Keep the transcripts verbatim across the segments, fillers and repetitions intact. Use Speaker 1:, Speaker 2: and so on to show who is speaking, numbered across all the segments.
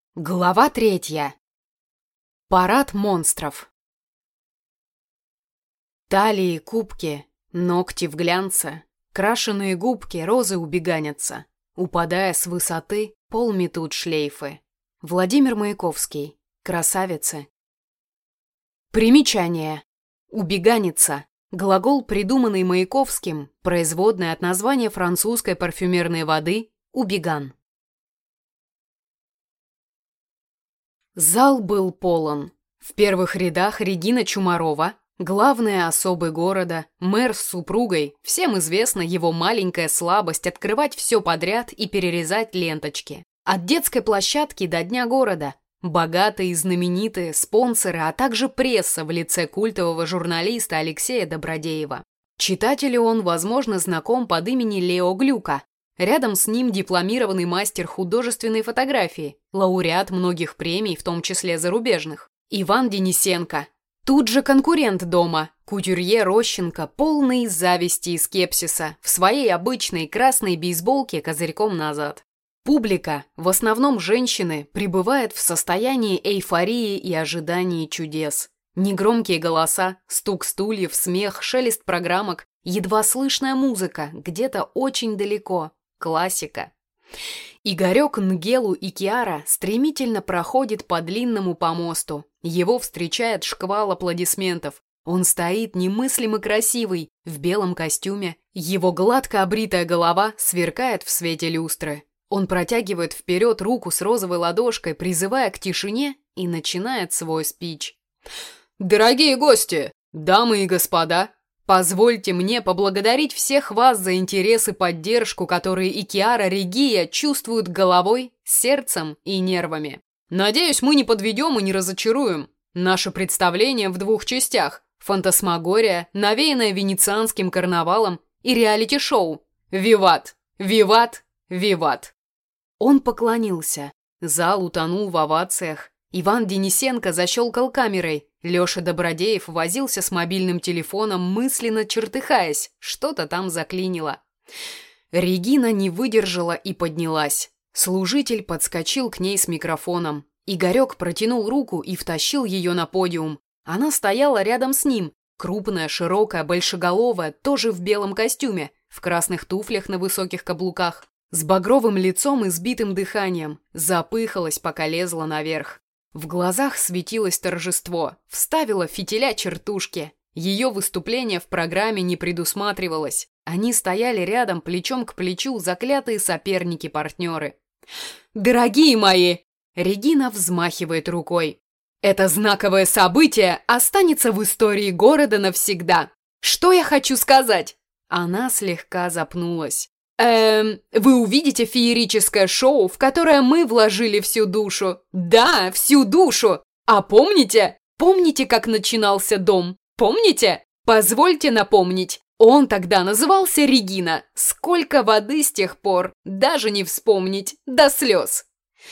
Speaker 1: Глава третья. Парад монстров. Талии, кубки, ногти в глянце, крашеные губки розы убеганятся, упадая с высоты, пол метут шлейфы. Владимир Маяковский. Красавицы. Примечание. Убеганиться. Глагол, придуманный Маяковским, производный от названия французской парфюмерной воды «убеган». Зал был полон. В первых рядах Регина Чумарова, главная особы города, мэр с супругой, всем известна его маленькая слабость открывать все подряд и перерезать ленточки. От детской площадки до Дня города. Богатые и знаменитые спонсоры, а также пресса в лице культового журналиста Алексея Добродеева. Читателю он, возможно, знаком под именем Лео Глюка. Рядом с ним дипломированный мастер художественной фотографии, лауреат многих премий, в том числе зарубежных, Иван Денисенко. Тут же конкурент дома, кутюрье Рощенко, полный зависти и скепсиса, в своей обычной красной бейсболке козырьком назад. Публика, в основном женщины, пребывает в состоянии эйфории и ожидании чудес. Негромкие голоса, стук стульев, смех, шелест программок, едва слышная музыка, где-то очень далеко. Классика. Игорек, Нгелу и Киара стремительно проходит по длинному помосту. Его встречает шквал аплодисментов. Он стоит немыслимо красивый, в белом костюме. Его гладко обритая голова сверкает в свете люстры. Он протягивает вперед руку с розовой ладошкой, призывая к тишине, и начинает свой спич. «Дорогие гости, дамы и господа, позвольте мне поблагодарить всех вас за интерес и поддержку, которые и Киара Регия чувствуют головой, сердцем и нервами. Надеюсь, мы не подведем и не разочаруем. Наше представление в двух частях – фантасмагория, навеянная венецианским карнавалом, и реалити-шоу. Виват! Виват! Виват!» Он поклонился. Зал утонул в овациях. Иван Денисенко защелкал камерой. Леша Добродеев возился с мобильным телефоном, мысленно чертыхаясь. Что-то там заклинило. Регина не выдержала и поднялась. Служитель подскочил к ней с микрофоном. Игорек протянул руку и втащил ее на подиум. Она стояла рядом с ним. Крупная, широкая, большеголовая, тоже в белом костюме, в красных туфлях на высоких каблуках. С багровым лицом и сбитым дыханием. Запыхалась, пока лезла наверх. В глазах светилось торжество. Вставила фитиля чертушки. Ее выступление в программе не предусматривалось. Они стояли рядом, плечом к плечу, заклятые соперники-партнеры. «Дорогие мои!» Регина взмахивает рукой. «Это знаковое событие останется в истории города навсегда. Что я хочу сказать?» Она слегка запнулась. Эм, вы увидите феерическое шоу, в которое мы вложили всю душу. Да, всю душу. А помните? Помните, как начинался дом? Помните? Позвольте напомнить. Он тогда назывался Регина. Сколько воды с тех пор, даже не вспомнить, до слез.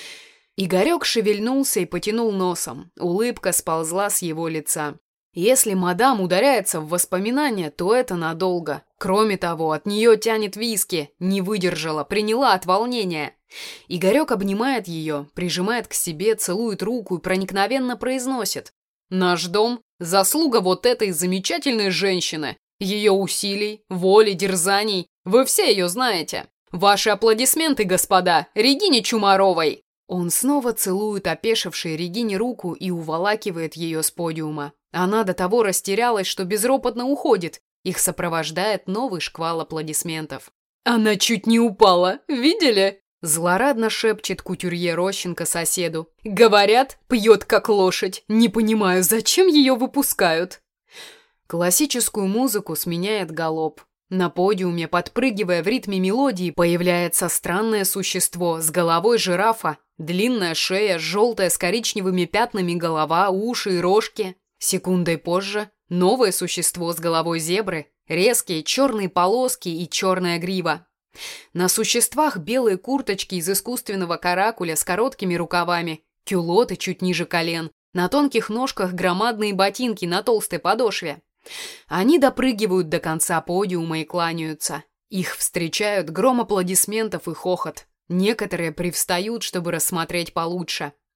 Speaker 1: Игорек шевельнулся и потянул носом. Улыбка сползла с его лица. Если мадам ударяется в воспоминания, то это надолго. Кроме того, от нее тянет виски. Не выдержала, приняла от волнения. Игорек обнимает ее, прижимает к себе, целует руку и проникновенно произносит. «Наш дом – заслуга вот этой замечательной женщины. Ее усилий, воли, дерзаний. Вы все ее знаете. Ваши аплодисменты, господа, Регине Чумаровой!» Он снова целует опешившей Регине руку и уволакивает ее с подиума. Она до того растерялась, что безропотно уходит. Их сопровождает новый шквал аплодисментов. «Она чуть не упала, видели?» Злорадно шепчет кутюрье Рощенко соседу. «Говорят, пьет как лошадь. Не понимаю, зачем ее выпускают?» Классическую музыку сменяет галоп. На подиуме, подпрыгивая в ритме мелодии, появляется странное существо с головой жирафа. Длинная шея, желтая с коричневыми пятнами голова, уши и рожки. Секундой позже новое существо с головой зебры, резкие черные полоски и черная грива. На существах белые курточки из искусственного каракуля с короткими рукавами, кюлоты чуть ниже колен, на тонких ножках громадные ботинки на толстой подошве. Они допрыгивают до конца подиума и кланяются. Их встречают гром аплодисментов и хохот. Некоторые привстают, чтобы рассмотреть получше.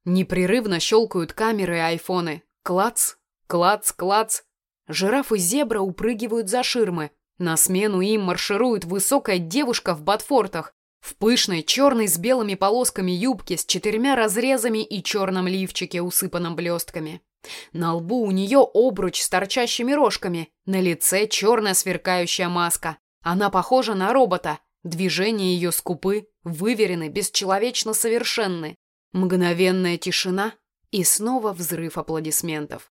Speaker 1: Непрерывно щелкают камеры и айфоны. Клац, клац, клац. Жираф и зебра упрыгивают за ширмы. На смену им марширует высокая девушка в ботфортах, в пышной черной с белыми полосками юбке с четырьмя разрезами и черном лифчике, усыпанном блестками. На лбу у нее обруч с торчащими рожками, на лице черная сверкающая маска. Она похожа на робота. Движения ее скупы, выверены, бесчеловечно совершенны. Мгновенная тишина и снова взрыв аплодисментов.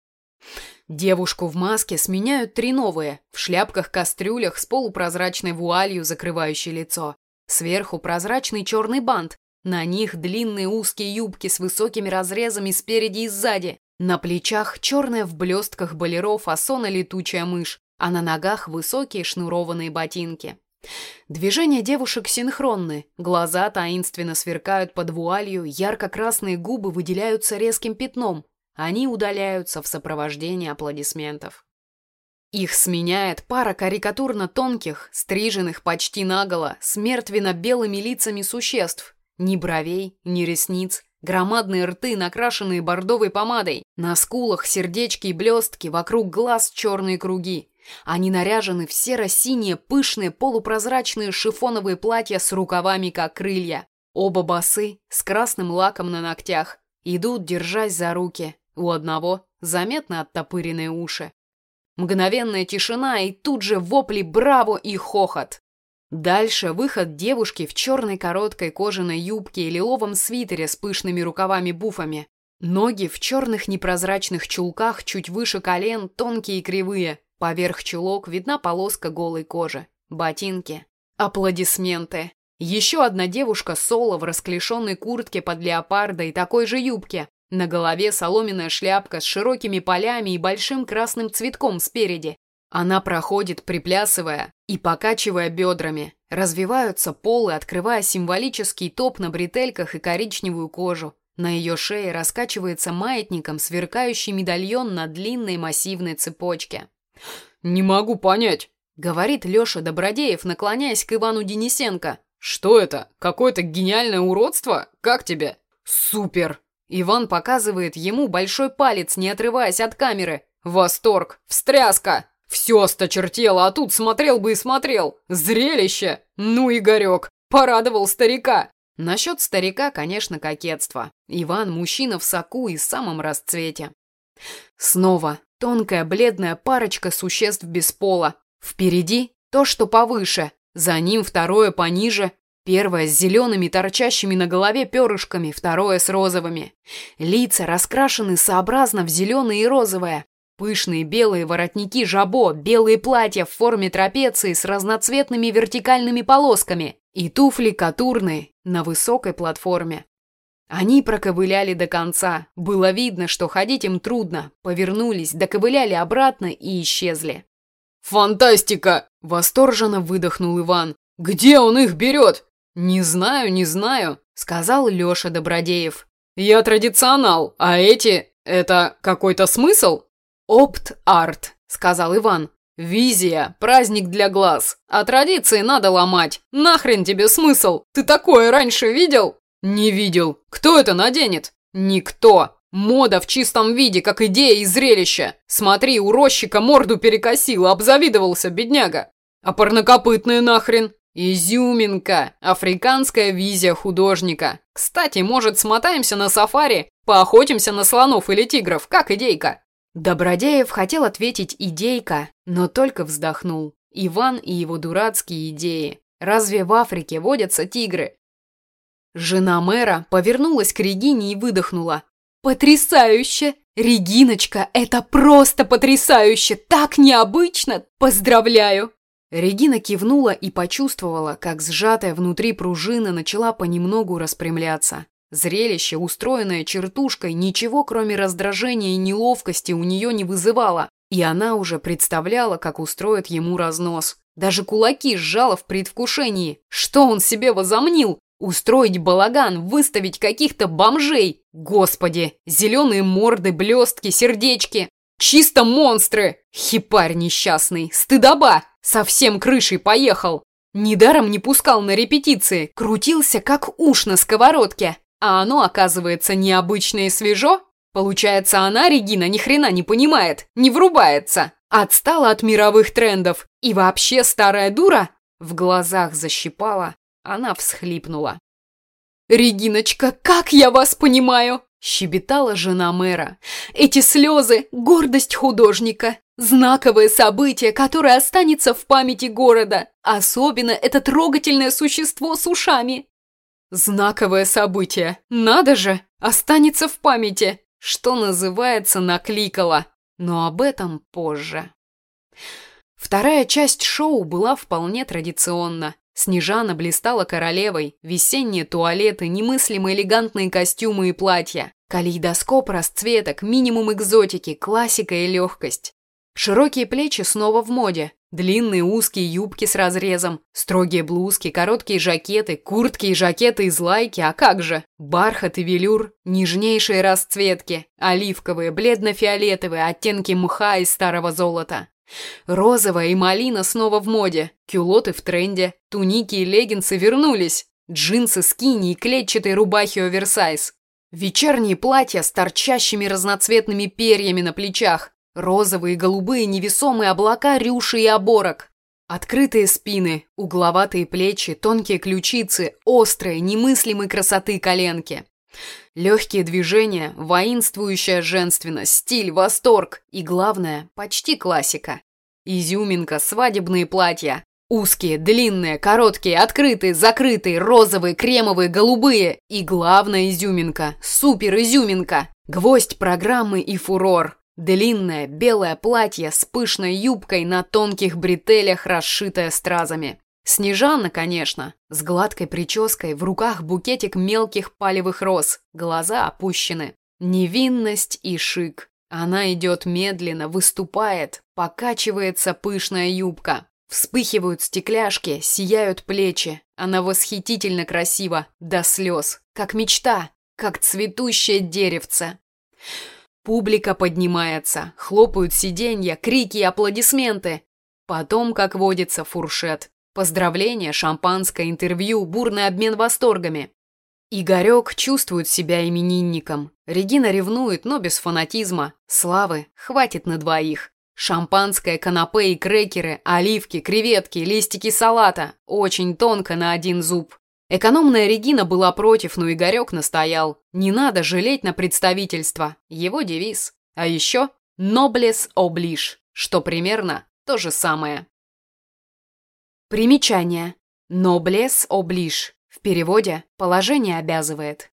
Speaker 1: Девушку в маске сменяют три новые, в шляпках-кастрюлях с полупрозрачной вуалью, закрывающей лицо. Сверху прозрачный черный бант, на них длинные узкие юбки с высокими разрезами спереди и сзади. На плечах черная в блестках болеро фасона летучая мышь, а на ногах высокие шнурованные ботинки. Движения девушек синхронны, глаза таинственно сверкают под вуалью, ярко-красные губы выделяются резким пятном. Они удаляются в сопровождении аплодисментов. Их сменяет пара карикатурно тонких, стриженных почти наголо, с мертвенно-белыми лицами существ. Ни бровей, ни ресниц, громадные рты, накрашенные бордовой помадой, на скулах сердечки и блестки, вокруг глаз черные круги. Они наряжены в серо-синие, пышные, полупрозрачные шифоновые платья с рукавами, как крылья. Оба босы, с красным лаком на ногтях, идут, держась за руки. У одного заметно оттопыренные уши. Мгновенная тишина и тут же вопли «Браво!» и хохот. Дальше выход девушки в черной короткой кожаной юбке и лиловом свитере с пышными рукавами-буфами. Ноги в черных непрозрачных чулках чуть выше колен, тонкие и кривые. Поверх чулок видна полоска голой кожи. Ботинки. Аплодисменты. Еще одна девушка соло в расклешенной куртке под леопарда и такой же юбке. На голове соломенная шляпка с широкими полями и большим красным цветком спереди. Она проходит, приплясывая и покачивая бедрами. Развиваются полы, открывая символический топ на бретельках и коричневую кожу. На ее шее раскачивается маятником сверкающий медальон на длинной массивной цепочке. «Не могу понять», — говорит Леша Добродеев, наклоняясь к Ивану Денисенко. «Что это? Какое-то гениальное уродство? Как тебе?» «Супер!» Иван показывает ему большой палец, не отрываясь от камеры. «Восторг! Встряска! Все осточертело, а тут смотрел бы и смотрел! Зрелище! Ну, Игорек, порадовал старика!» Насчет старика, конечно, кокетство. Иван мужчина в соку и самом расцвете. Снова тонкая бледная парочка существ без пола. Впереди то, что повыше, за ним второе пониже. Первое с зелеными торчащими на голове перышками, второе с розовыми. Лица раскрашены сообразно в зеленое и розовое. Пышные белые воротники жабо, белые платья в форме трапеции с разноцветными вертикальными полосками и туфли катурные на высокой платформе. Они проковыляли до конца. Было видно, что ходить им трудно. Повернулись, доковыляли обратно и исчезли. «Фантастика!» – восторженно выдохнул Иван. «Где он их берет?» «Не знаю, не знаю», — сказал Леша Добродеев. «Я традиционал, а эти... это какой-то смысл?» «Опт-арт», — сказал Иван. «Визия, праздник для глаз. А традиции надо ломать. Нахрен тебе смысл? Ты такое раньше видел?» «Не видел. Кто это наденет?» «Никто. Мода в чистом виде, как идея и зрелище. Смотри, у рощика морду перекосило, обзавидовался, бедняга. А парнокопытные нахрен?» «Изюминка! Африканская визия художника. Кстати, может, смотаемся на сафари, поохотимся на слонов или тигров, как идейка?» Добродеев хотел ответить «идейка», но только вздохнул. Иван и его дурацкие идеи. Разве в Африке водятся тигры? Жена мэра повернулась к Регине и выдохнула. «Потрясающе! Региночка, это просто потрясающе! Так необычно! Поздравляю!» Регина кивнула и почувствовала, как сжатая внутри пружина начала понемногу распрямляться. Зрелище, устроенное чертушкой, ничего кроме раздражения и неловкости у нее не вызывало, и она уже представляла, как устроит ему разнос. Даже кулаки сжала в предвкушении. Что он себе возомнил? Устроить балаган, выставить каких-то бомжей. Господи, зеленые морды, блестки, сердечки. Чисто монстры! Хипарь несчастный, стыдоба! Совсем крышей поехал. Недаром не пускал на репетиции, крутился как уж на сковородке. а оно, оказывается, необычно и свежо? Получается, она, Регина, ни хрена не понимает, не врубается, отстала от мировых трендов и вообще старая дура? В глазах защипала, она всхлипнула. «Региночка, как я вас понимаю!» – щебетала жена мэра. «Эти слезы – гордость художника, знаковое событие, которое останется в памяти города, особенно это трогательное существо с ушами». «Знаковое событие, надо же, останется в памяти», что называется, накликала, но об этом позже. Вторая часть шоу была вполне традиционна. Снежана блистала королевой, весенние туалеты, немыслимо элегантные костюмы и платья, калейдоскоп расцветок, минимум экзотики, классика и легкость. Широкие плечи снова в моде, длинные узкие юбки с разрезом, строгие блузки, короткие жакеты, куртки и жакеты из лайки, а как же, бархат и велюр, нежнейшие расцветки, оливковые, бледно-фиолетовые, оттенки мха и старого золота. Розовая и малина снова в моде, кюлоты в тренде, туники и леггинсы вернулись, джинсы, скини и клетчатые рубахи оверсайз. Вечерние платья с торчащими разноцветными перьями на плечах, розовые и голубые невесомые облака рюши и оборок. Открытые спины, угловатые плечи, тонкие ключицы, острые, немыслимой красоты коленки. Легкие движения, воинствующая женственность, стиль, восторг и, главное, почти классика. Изюминка, свадебные платья. Узкие, длинные, короткие, открытые, закрытые, розовые, кремовые, голубые. И главная изюминка, супер-изюминка. Гвоздь программы и фурор. Длинное белое платье с пышной юбкой на тонких бретелях, расшитое стразами. Снежана, конечно, с гладкой прической, в руках букетик мелких палевых роз, глаза опущены. Невинность и шик. Она идет медленно, выступает, покачивается пышная юбка. Вспыхивают стекляшки, сияют плечи. Она восхитительно красива, до слез, как мечта, как цветущее деревце. Публика поднимается, хлопают сиденья, крики и аплодисменты. Потом, как водится, фуршет. Поздравления, шампанское, интервью, бурный обмен восторгами. Игорек чувствует себя именинником. Регина ревнует, но без фанатизма. Славы хватит на двоих. Шампанское, канапе и крекеры, оливки, креветки, листики салата. Очень тонко на один зуб. Экономная Регина была против, но Игорек настоял. Не надо жалеть на представительство. Его девиз. А еще «Noblesse oblige», что примерно то же самое. Примечание. Noblesse oblige. В переводе «положение обязывает».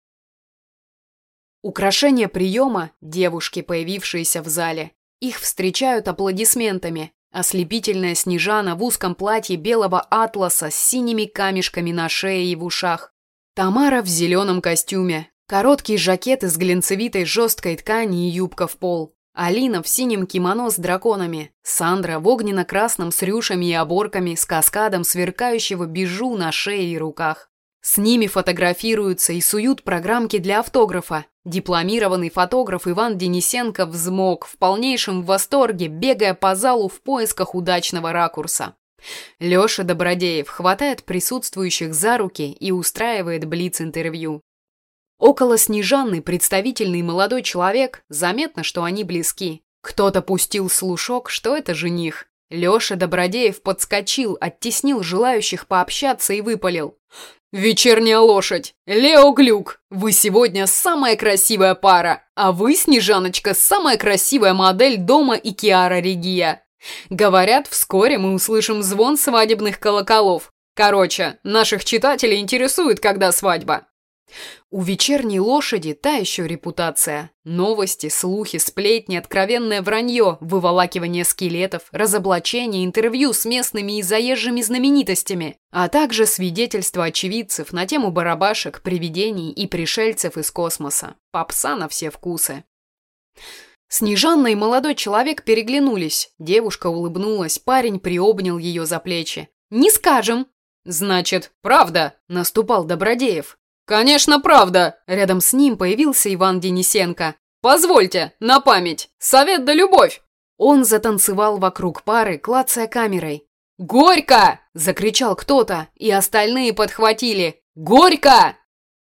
Speaker 1: Украшение приема – девушки, появившиеся в зале. Их встречают аплодисментами. Ослепительная Снежана в узком платье белого атласа с синими камешками на шее и в ушах. Тамара в зеленом костюме. Короткий жакет из глянцевитой жесткой ткани и юбка в пол. Алина в синем кимоно с драконами, Сандра в огненно-красном с рюшами и оборками, с каскадом сверкающего бижу на шее и руках. С ними фотографируются и суют программки для автографа. Дипломированный фотограф Иван Денисенко взмок, в полнейшем восторге, бегая по залу в поисках удачного ракурса. Леша Добродеев хватает присутствующих за руки и устраивает блиц-интервью. Около Снежаны представительный молодой человек, заметно, что они близки. Кто-то пустил слушок, что это жених. Леша Добродеев подскочил, оттеснил желающих пообщаться и выпалил. «Вечерняя лошадь! Лео Глюк! Вы сегодня самая красивая пара, а вы, Снежаночка, самая красивая модель дома и Киара Регия. Говорят, вскоре мы услышим звон свадебных колоколов. Короче, наших читателей интересует, когда свадьба». У вечерней лошади та еще репутация. Новости, слухи, сплетни, откровенное вранье, выволакивание скелетов, разоблачение, интервью с местными и заезжими знаменитостями, а также свидетельства очевидцев на тему барабашек, привидений и пришельцев из космоса. Попса на все вкусы. Снежанна и молодой человек переглянулись. Девушка улыбнулась, парень приобнял ее за плечи. «Не скажем!» «Значит, правда!» – наступал Добродеев. «Конечно, правда!» Рядом с ним появился Иван Денисенко. «Позвольте, на память! Совет да любовь!» Он затанцевал вокруг пары, клацая камерой. «Горько!» – закричал кто-то, и остальные подхватили. «Горько!»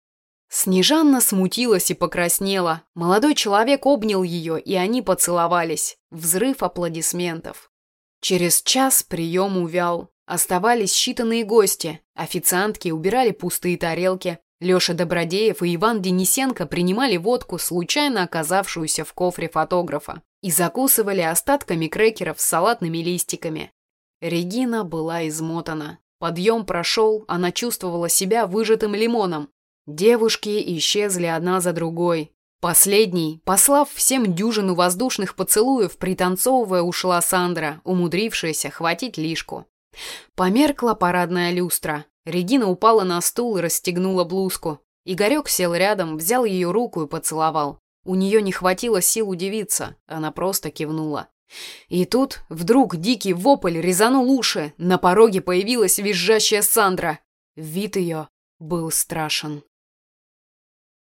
Speaker 1: Снежанна смутилась и покраснела. Молодой человек обнял ее, и они поцеловались. Взрыв аплодисментов. Через час прием увял. Оставались считанные гости. Официантки убирали пустые тарелки. Леша Добродеев и Иван Денисенко принимали водку, случайно оказавшуюся в кофре фотографа, и закусывали остатками крекеров с салатными листиками. Регина была измотана. Подъем прошел, она чувствовала себя выжатым лимоном. Девушки исчезли одна за другой. Последней, послав всем дюжину воздушных поцелуев, пританцовывая ушла Сандра, умудрившаяся хватить лишку. Померкла парадная люстра. Регина упала на стул и расстегнула блузку. Игорек сел рядом, взял ее руку и поцеловал. У нее не хватило сил удивиться, она просто кивнула. И тут вдруг дикий вопль резанул уши. На пороге появилась визжащая Сандра. Вид ее был страшен.